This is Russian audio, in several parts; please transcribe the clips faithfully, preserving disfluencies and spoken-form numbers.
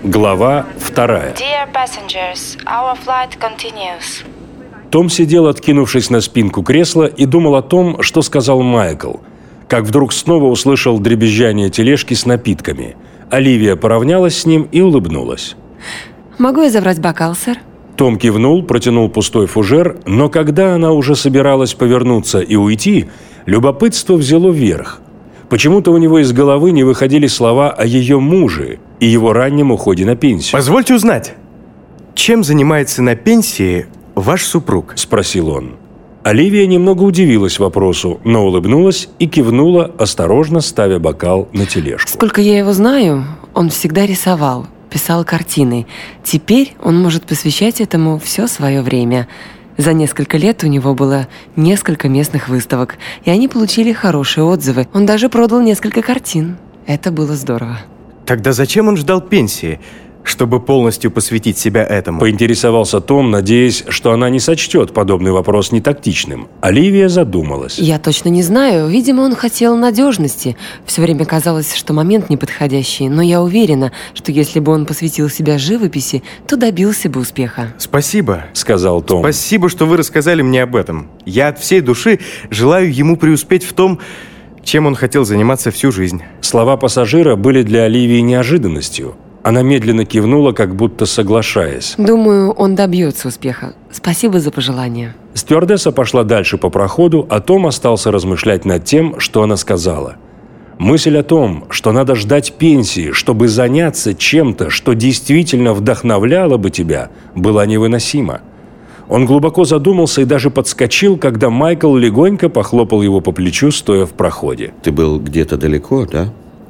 Глава вторая. Dear passengers, our flight continues. Том сидел, откинувшись на спинку кресла, и думал о том, что сказал Майкл, как вдруг снова услышал дребезжание тележки с напитками. Оливия поравнялась с ним и улыбнулась. «Могу я забрать бокал, сэр?» Том кивнул, протянул пустой фужер, но когда она уже собиралась повернуться и уйти, любопытство взяло верх. Почему-то у него из головы не выходили слова о ее муже и его раннем уходе на пенсию. «Позвольте узнать, чем занимается на пенсии ваш супруг?» – спросил он. Оливия немного удивилась вопросу, но улыбнулась и кивнула, осторожно ставя бокал на тележку. Сколько я его знаю, он всегда рисовал, писал картины. Теперь он может посвящать этому все свое время. За несколько лет у него было несколько местных выставок, и они получили хорошие отзывы. Он даже продал несколько картин. Это было здорово. Тогда зачем он ждал пенсии, чтобы полностью посвятить себя этому? Поинтересовался Том, надеясь, что она не сочтет подобный вопрос нетактичным. Оливия задумалась. Я точно не знаю. Видимо, он хотел надежности. Все время казалось, что момент неподходящий. Но я уверена, что если бы он посвятил себя живописи, то добился бы успеха. «Спасибо», — сказал Том. «Спасибо, что вы рассказали мне об этом. Я от всей души желаю ему преуспеть в том, чем он хотел заниматься всю жизнь». Слова пассажира были для Оливии неожиданностью. Она медленно кивнула, как будто соглашаясь. Думаю, он добьется успеха. Спасибо за пожелание. Стюардесса пошла дальше по проходу, а Том остался размышлять над тем, что она сказала. Мысль о том, что надо ждать пенсии, чтобы заняться чем-то, что действительно вдохновляло бы тебя, была невыносима. Он глубоко задумался и даже подскочил, когда Майкл легонько похлопал его по плечу, стоя в проходе. «Ты был где-то далеко, да?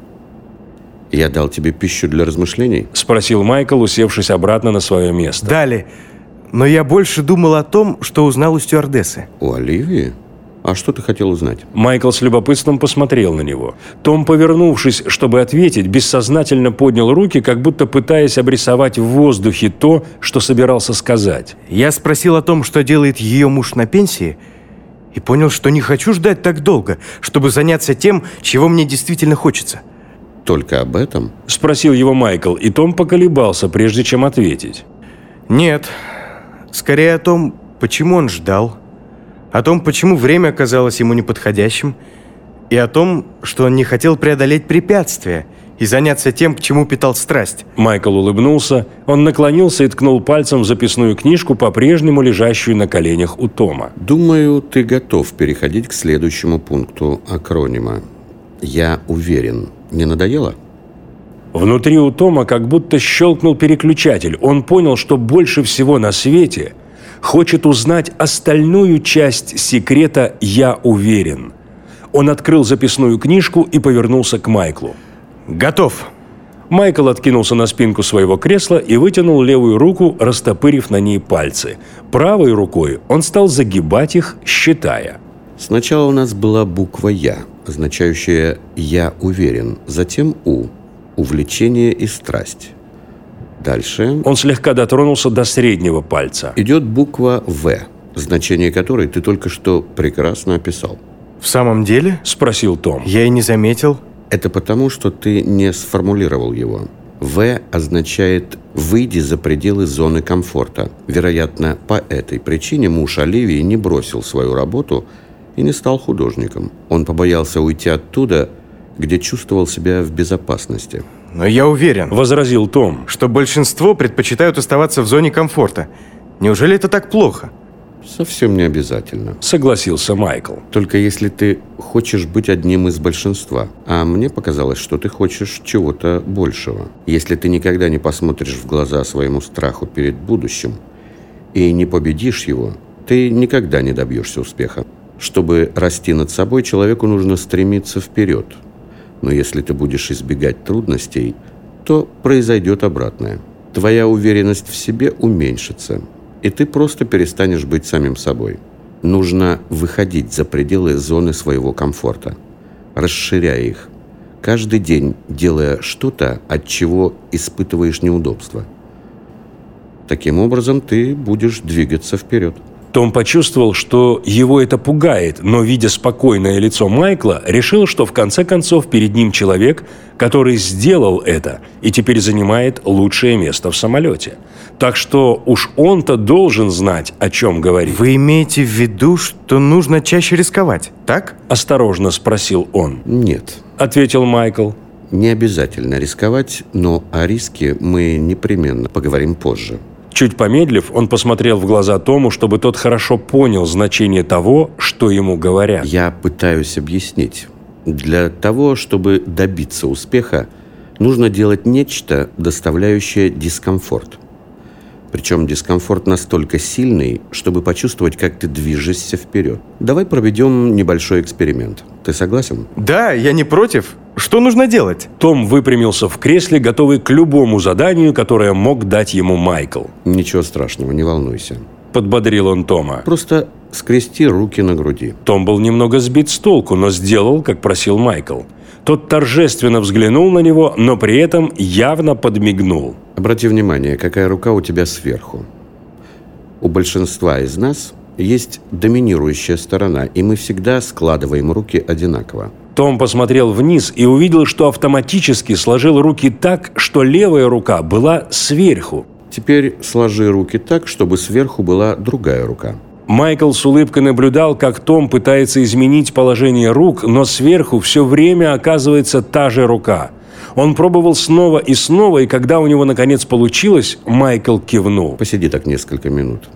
Я дал тебе пищу для размышлений?» – спросил Майкл, усевшись обратно на свое место. «Дали. Но я больше думал о том, что узнал у стюардессы». «У Оливии? А что ты хотел узнать?» Майкл с любопытством посмотрел на него. Том, повернувшись, чтобы ответить, бессознательно поднял руки, как будто пытаясь обрисовать в воздухе то, что собирался сказать. «Я спросил о том, что делает ее муж на пенсии, и понял, что не хочу ждать так долго, чтобы заняться тем, чего мне действительно хочется». «Только об этом?» – спросил его Майкл, и Том поколебался, прежде чем ответить. «Нет. Скорее о том, почему он ждал, о том, почему время оказалось ему неподходящим, и о том, что он не хотел преодолеть препятствия и заняться тем, к чему питал страсть». Майкл улыбнулся, он наклонился и ткнул пальцем в записную книжку, по-прежнему лежащую на коленях у Тома. «Думаю, ты готов переходить к следующему пункту акронима. Я уверен. Не надоело?» Внутри у Тома как будто щелкнул переключатель. Он понял, что больше всего на свете хочет узнать остальную часть секрета «Я уверен». Он открыл записную книжку и повернулся к Майклу. «Готов». Майкл откинулся на спинку своего кресла и вытянул левую руку, растопырив на ней пальцы. Правой рукой он стал загибать их, считая. Сначала у нас была буква «Я», означающая «я уверен», затем «У» – увлечение и страсть. Дальше он слегка дотронулся до среднего пальца. Идет буква «В», значение которой ты только что прекрасно описал. «В самом деле?» – спросил Том. «Я и не заметил». Это потому, что ты не сформулировал его. «В» означает «выйди за пределы зоны комфорта». Вероятно, по этой причине муж Оливии не бросил свою работу и не стал художником. Он побоялся уйти оттуда, где чувствовал себя в безопасности. «Но я уверен», – возразил Том, – «что большинство предпочитают оставаться в зоне комфорта. Неужели это так плохо?» «Совсем не обязательно», – согласился Майкл. «Только если ты хочешь быть одним из большинства. А мне показалось, что ты хочешь чего-то большего. Если ты никогда не посмотришь в глаза своему страху перед будущим и не победишь его, ты никогда не добьешься успеха. Чтобы расти над собой, человеку нужно стремиться вперед. Но если ты будешь избегать трудностей, то произойдет обратное. Твоя уверенность в себе уменьшится, и ты просто перестанешь быть самим собой. Нужно выходить за пределы зоны своего комфорта, расширяя их, каждый день делая что-то, от чего испытываешь неудобства. Таким образом, ты будешь двигаться вперед». Том почувствовал, что его это пугает, но, видя спокойное лицо Майкла, решил, что в конце концов перед ним человек, который сделал это и теперь занимает лучшее место в самолете. Так что уж он-то должен знать, о чем говорит. Вы имеете в виду, что нужно чаще рисковать, так? Осторожно спросил он. Нет. Ответил Майкл. Не обязательно рисковать, но о риске мы непременно поговорим позже. Чуть помедлив, он посмотрел в глаза Тому, чтобы тот хорошо понял значение того, что ему говорят. Я пытаюсь объяснить. Для того, чтобы добиться успеха, нужно делать нечто, доставляющее дискомфорт. Причем дискомфорт настолько сильный, чтобы почувствовать, как ты движешься вперед. Давай проведем небольшой эксперимент. Ты согласен? Да, я не против. Что нужно делать? Том выпрямился в кресле, готовый к любому заданию, которое мог дать ему Майкл. Ничего страшного, не волнуйся. Подбодрил он Тома. Просто скрести руки на груди. Том был немного сбит с толку, но сделал, как просил Майкл. Тот торжественно взглянул на него, но при этом явно подмигнул. Обрати внимание, какая рука у тебя сверху. У большинства из нас есть доминирующая сторона, и мы всегда складываем руки одинаково. Том посмотрел вниз и увидел, что автоматически сложил руки так, что левая рука была сверху. Теперь сложи руки так, чтобы сверху была другая рука. Майкл с улыбкой наблюдал, как Том пытается изменить положение рук, но сверху все время оказывается та же рука. Он пробовал снова и снова, и когда у него наконец получилось, Майкл кивнул. Посиди так несколько минут.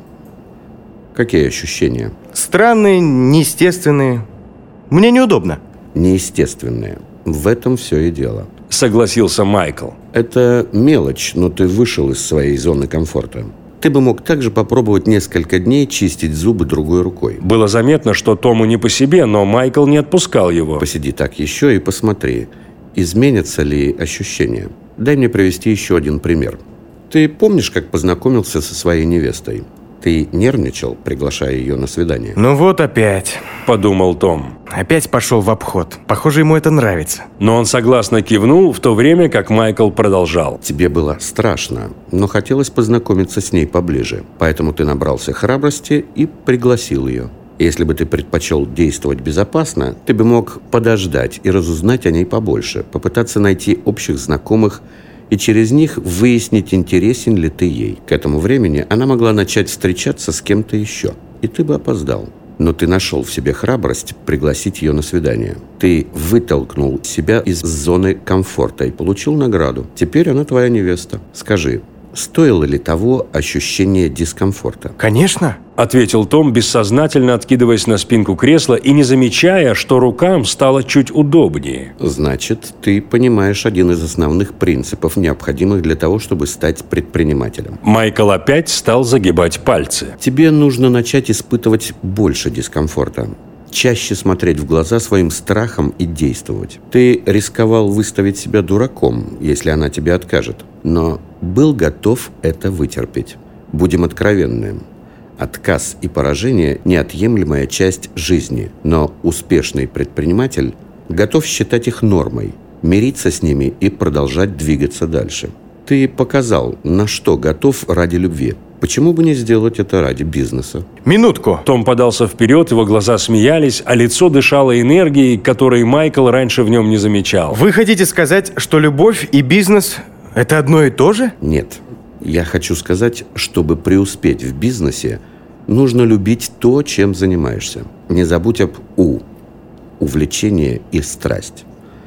Какие ощущения? Странные, неестественные. Мне неудобно. Неестественные. В этом все и дело. Согласился Майкл. Это мелочь, но ты вышел из своей зоны комфорта. Ты бы мог также попробовать несколько дней чистить зубы другой рукой. Было заметно, что Тому не по себе, но Майкл не отпускал его. Посиди так еще и посмотри, изменятся ли ощущения. Дай мне привести еще один пример. Ты помнишь, как познакомился со своей невестой? Ты нервничал, приглашая ее на свидание? Ну вот опять. Подумал Том. Опять пошел в обход. Похоже, ему это нравится. Но он согласно кивнул, в то время как Майкл продолжал. Тебе было страшно, но хотелось познакомиться с ней поближе. Поэтому ты набрался храбрости и пригласил ее. Если бы ты предпочел действовать безопасно, ты бы мог подождать и разузнать о ней побольше, попытаться найти общих знакомых и через них выяснить, интересен ли ты ей. К этому времени она могла начать встречаться с кем-то еще, и ты бы опоздал. Но ты нашел в себе храбрость пригласить ее на свидание. Ты вытолкнул себя из зоны комфорта и получил награду. Теперь она твоя невеста. Скажи, стоило ли того ощущение дискомфорта? Конечно. Ответил Том, бессознательно откидываясь на спинку кресла и не замечая, что рукам стало чуть удобнее. Значит, ты понимаешь один из основных принципов, необходимых для того, чтобы стать предпринимателем. Майкл опять стал загибать пальцы. Тебе нужно начать испытывать больше дискомфорта. Чаще смотреть в глаза своим страхам и действовать. Ты рисковал выставить себя дураком, если она тебе откажет, но был готов это вытерпеть. Будем откровенны. Отказ и поражение – неотъемлемая часть жизни, но успешный предприниматель готов считать их нормой, мириться с ними и продолжать двигаться дальше. Ты показал, на что готов ради любви. Почему бы не сделать это ради бизнеса? Минутку. Том подался вперед, его глаза смеялись, а лицо дышало энергией, которой Майкл раньше в нем не замечал. Вы хотите сказать, что любовь и бизнес – это одно и то же? Нет. Я хочу сказать, чтобы преуспеть в бизнесе, нужно любить то, чем занимаешься. Не забудь об «у» – увлечение и страсть.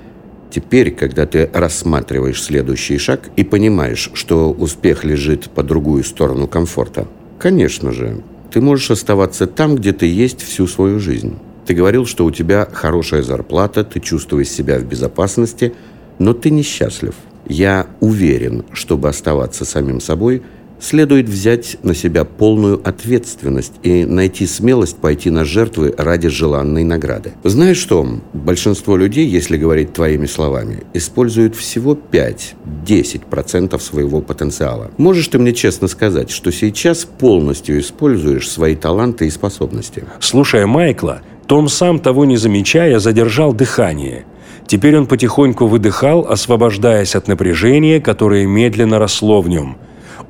Теперь, когда ты рассматриваешь следующий шаг и понимаешь, что успех лежит по другую сторону комфорта, конечно же, ты можешь оставаться там, где ты есть всю свою жизнь. Ты говорил, что у тебя хорошая зарплата, ты чувствуешь себя в безопасности, но ты несчастлив. Я уверен, чтобы оставаться самим собой, следует взять на себя полную ответственность и найти смелость пойти на жертвы ради желанной награды. Знаешь что? Большинство людей, если говорить твоими словами, используют всего пять-десять процентов своего потенциала. Можешь ты мне честно сказать, что сейчас полностью используешь свои таланты и способности? Слушая Майкла, Том, сам того не замечая, задержал дыхание. Теперь он потихоньку выдыхал, освобождаясь от напряжения, которое медленно росло в нем.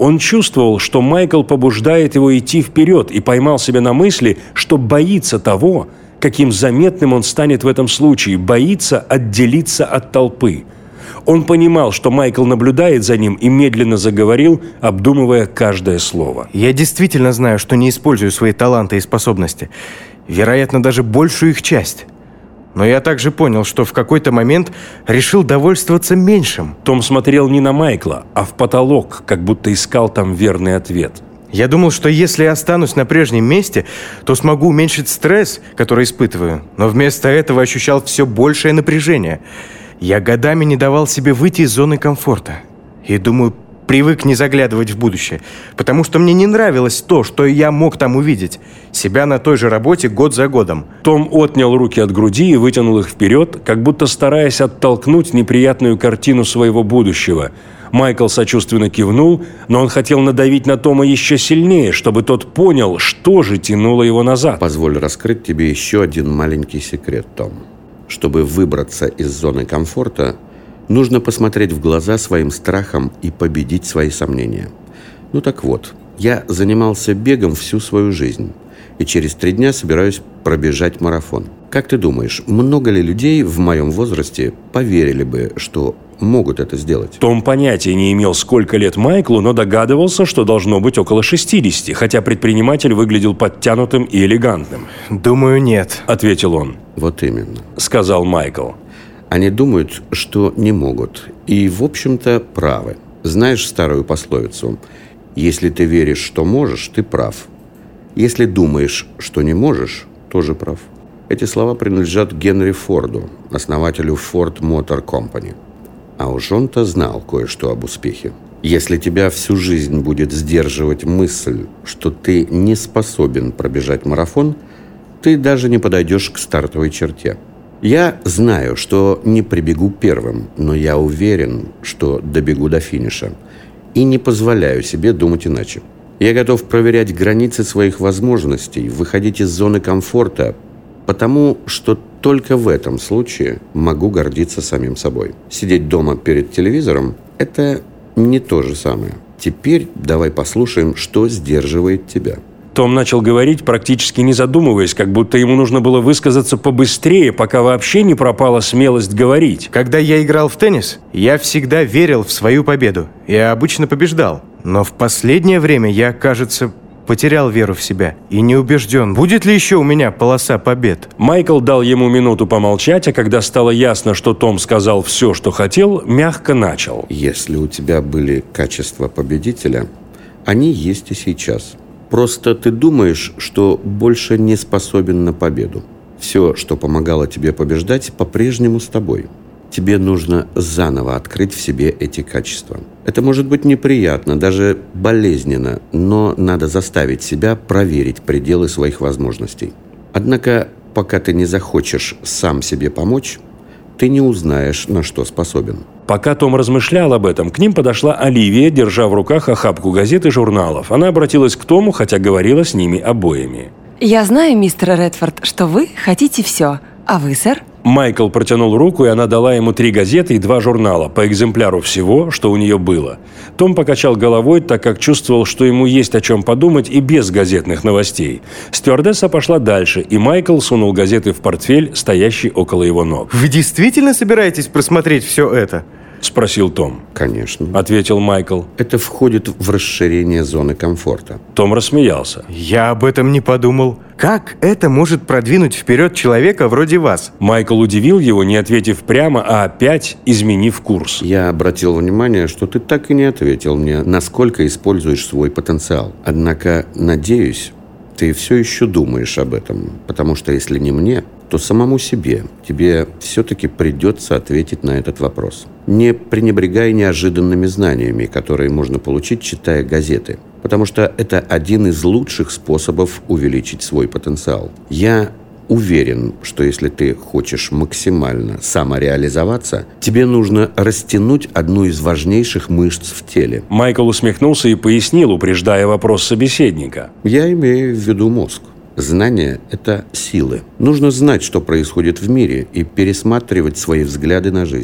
Он чувствовал, что Майкл побуждает его идти вперед, и поймал себя на мысли, что боится того, каким заметным он станет в этом случае, боится отделиться от толпы. Он понимал, что Майкл наблюдает за ним, и медленно заговорил, обдумывая каждое слово. Я действительно знаю, что не использую свои таланты и способности. Вероятно, даже большую их часть. Но я также понял, что в какой-то момент решил довольствоваться меньшим. Том смотрел не на Майкла, а в потолок, как будто искал там верный ответ. Я думал, что если я останусь на прежнем месте, то смогу уменьшить стресс, который испытываю. Но вместо этого ощущал все большее напряжение. Я годами не давал себе выйти из зоны комфорта. И, думаю, привык не заглядывать в будущее, потому что мне не нравилось то, что я мог там увидеть. Себя на той же работе год за годом. Том отнял руки от груди и вытянул их вперед, как будто стараясь оттолкнуть неприятную картину своего будущего. Майкл сочувственно кивнул, но он хотел надавить на Тома еще сильнее, чтобы тот понял, что же тянуло его назад. Позволь раскрыть тебе еще один маленький секрет, Том. Чтобы выбраться из зоны комфорта, нужно посмотреть в глаза своим страхам и победить свои сомнения. Ну так вот, я занимался бегом всю свою жизнь, и через три дня собираюсь пробежать марафон. Как ты думаешь, много ли людей в моем возрасте поверили бы, что могут это сделать? Том понятия не имел, сколько лет Майклу, но догадывался, что должно быть около шестидесяти, хотя предприниматель выглядел подтянутым и элегантным. «Думаю, нет», — ответил он. «Вот именно», — сказал Майкл. «Они думают, что не могут, и, в общем-то, правы. Знаешь старую пословицу: если ты веришь, что можешь, ты прав. Если думаешь, что не можешь, тоже прав». Эти слова принадлежат Генри Форду, основателю Ford Motor Company. А уж он-то знал кое-что об успехе. Если тебя всю жизнь будет сдерживать мысль, что ты не способен пробежать марафон, ты даже не подойдешь к стартовой черте. Я знаю, что не прибегу первым, но я уверен, что добегу до финиша. И не позволяю себе думать иначе. Я готов проверять границы своих возможностей, выходить из зоны комфорта, потому что только в этом случае могу гордиться самим собой. Сидеть дома перед телевизором – это не то же самое. Теперь давай послушаем, что сдерживает тебя. Том начал говорить, практически не задумываясь, как будто ему нужно было высказаться побыстрее, пока вообще не пропала смелость говорить. Когда я играл в теннис, я всегда верил в свою победу. Я обычно побеждал. Но в последнее время я, кажется, потерял веру в себя и не убежден, будет ли еще у меня полоса побед. Майкл дал ему минуту помолчать, а когда стало ясно, что Том сказал все, что хотел, мягко начал. Если у тебя были качества победителя, они есть и сейчас. Просто ты думаешь, что больше не способен на победу. Все, что помогало тебе побеждать, по-прежнему с тобой. Тебе нужно заново открыть в себе эти качества. Это может быть неприятно, даже болезненно, но надо заставить себя проверить пределы своих возможностей. Однако, пока ты не захочешь сам себе помочь, ты не узнаешь, на что способен. Пока Том размышлял об этом, к ним подошла Оливия, держа в руках охапку газет и журналов. Она обратилась к Тому, хотя говорила с ними обоими. «Я знаю, мистер Редфорд, что вы хотите все. А вы, сэр?» Майкл протянул руку, и она дала ему три газеты и два журнала, по экземпляру всего, что у нее было. Том покачал головой, так как чувствовал, что ему есть о чем подумать и без газетных новостей. Стюардесса пошла дальше, и Майкл сунул газеты в портфель, стоящий около его ног. «Вы действительно собираетесь просмотреть все это?» – спросил Том. «Конечно», – ответил Майкл. «Это входит в расширение зоны комфорта». Том рассмеялся. «Я об этом не подумал. Как это может продвинуть вперед человека вроде вас?» Майкл удивил его, не ответив прямо, а опять изменив курс. «Я обратил внимание, что ты так и не ответил мне, насколько используешь свой потенциал. Однако, надеюсь, ты все еще думаешь об этом, потому что если не мне, то самому себе тебе все-таки придется ответить на этот вопрос. Не пренебрегай неожиданными знаниями, которые можно получить, читая газеты, потому что это один из лучших способов увеличить свой потенциал. Я уверен, что если ты хочешь максимально самореализоваться, тебе нужно растянуть одну из важнейших мышц в теле». Майкл усмехнулся и пояснил, упреждая вопрос собеседника. «Я имею в виду мозг. Знание – это силы. Нужно знать, что происходит в мире, и пересматривать свои взгляды на жизнь.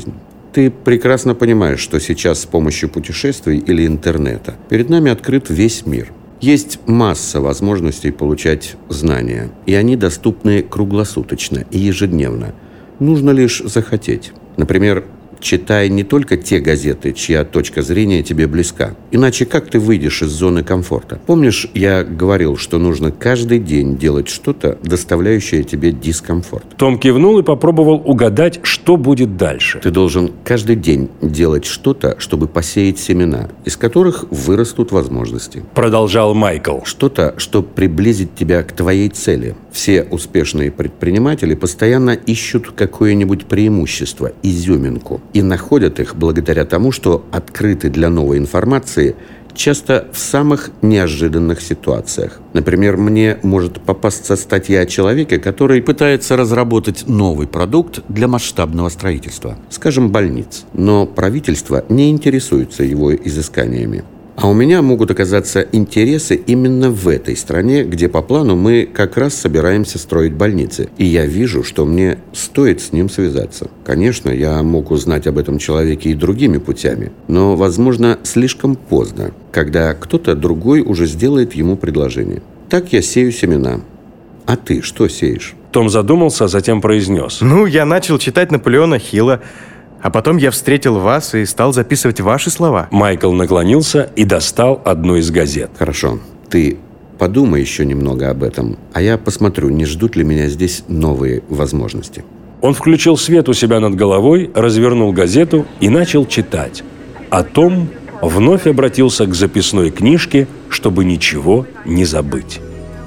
Ты прекрасно понимаешь, что сейчас с помощью путешествий или интернета перед нами открыт весь мир. Есть масса возможностей получать знания, и они доступны круглосуточно и ежедневно. Нужно лишь захотеть. Например, читай не только те газеты, чья точка зрения тебе близка. Иначе как ты выйдешь из зоны комфорта? Помнишь, я говорил, что нужно каждый день делать что-то, доставляющее тебе дискомфорт? Том кивнул и попробовал угадать, что будет дальше. Ты должен каждый день делать что-то, чтобы посеять семена, из которых вырастут возможности. Продолжал Майкл. Что-то, что приблизит тебя к твоей цели. Все успешные предприниматели постоянно ищут какое-нибудь преимущество, изюминку. И находят их благодаря тому, что открыты для новой информации часто в самых неожиданных ситуациях. Например, мне может попасться статья о человеке, который пытается разработать новый продукт для масштабного строительства, скажем, больниц. Но правительство не интересуется его изысканиями. А у меня могут оказаться интересы именно в этой стране, где по плану мы как раз собираемся строить больницы. И я вижу, что мне стоит с ним связаться. Конечно, я мог узнать об этом человеке и другими путями, но, возможно, слишком поздно, когда кто-то другой уже сделает ему предложение. Так я сею семена. А ты что сеешь? Том задумался, а затем произнес. Ну, я начал читать Наполеона Хилла. А потом я встретил вас и стал записывать ваши слова. Майкл наклонился и достал одну из газет. Хорошо. Ты подумай еще немного об этом, а я посмотрю, не ждут ли меня здесь новые возможности. Он включил свет у себя над головой, развернул газету и начал читать. А Том вновь обратился к записной книжке, чтобы ничего не забыть.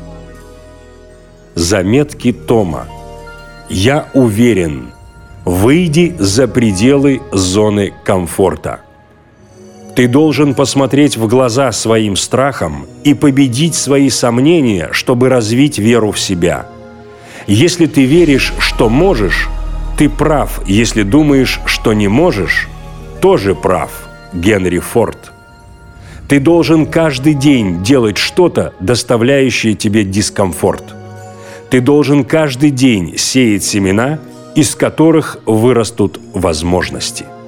Заметки Тома. «Я уверен. Выйди за пределы зоны комфорта. Ты должен посмотреть в глаза своим страхам и победить свои сомнения, чтобы развить веру в себя. Если ты веришь, что можешь, ты прав. Если думаешь, что не можешь, тоже прав. Генри Форд. Ты должен каждый день делать что-то, доставляющее тебе дискомфорт. Ты должен каждый день сеять семена, из которых вырастут возможности».